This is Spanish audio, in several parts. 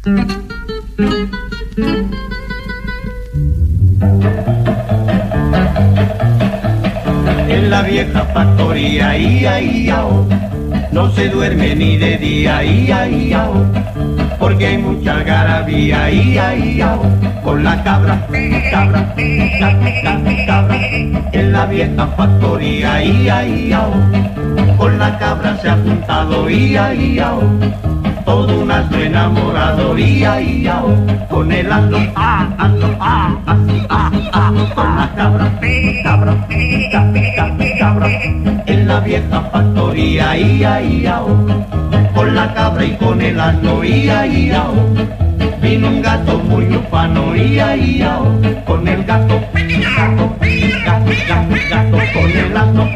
En la vieja factoría, ia, iao, no se duerme ni de día, ia, iao, porque hay mucha algarabía, ia, iao, con la cabra, cabra, cabra, en la vieja factoría, ia, iao, con la cabra se ha juntado, ia, iao, todo un asno enamorado, ia, iao, con el asno, así, con la cabra, cabra, cabra, en la vieja factoría, ia, iao, con la cabra y con el asno, ia, iao, vino un gato muy ufano, ia, iao, con el gato, gato, con el asno,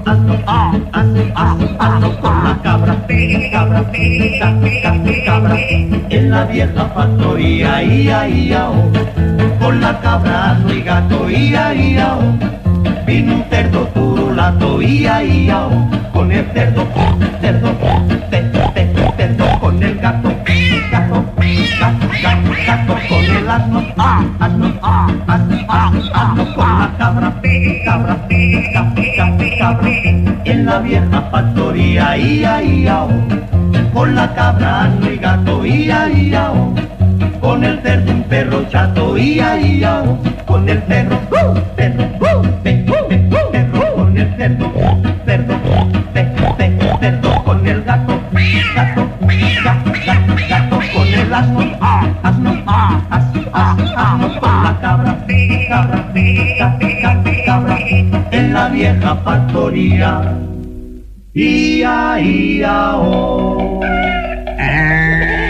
asno, con la cabra, cabra, cabra, en la vieja factoría, ia, iao, con la cabra, asno y gato, ia, iao, vino un cerdo turulato, ia, iao, con el cerdo, cerdo, con el gato, gato, gato, con el asno, asno, con la cabra, cabra, cabra, en la vieja factoría, ia, iao, con la cabra, asno y gato, ia, iao, con el cerdo un perro chato, ia, iao, con el perro, perro, perro, con el cerdo, cerdo, cerdo, con el gato, gato, gato, con el asno, asno, con la cabra, cabra, en la vieja factoría, ia, iao.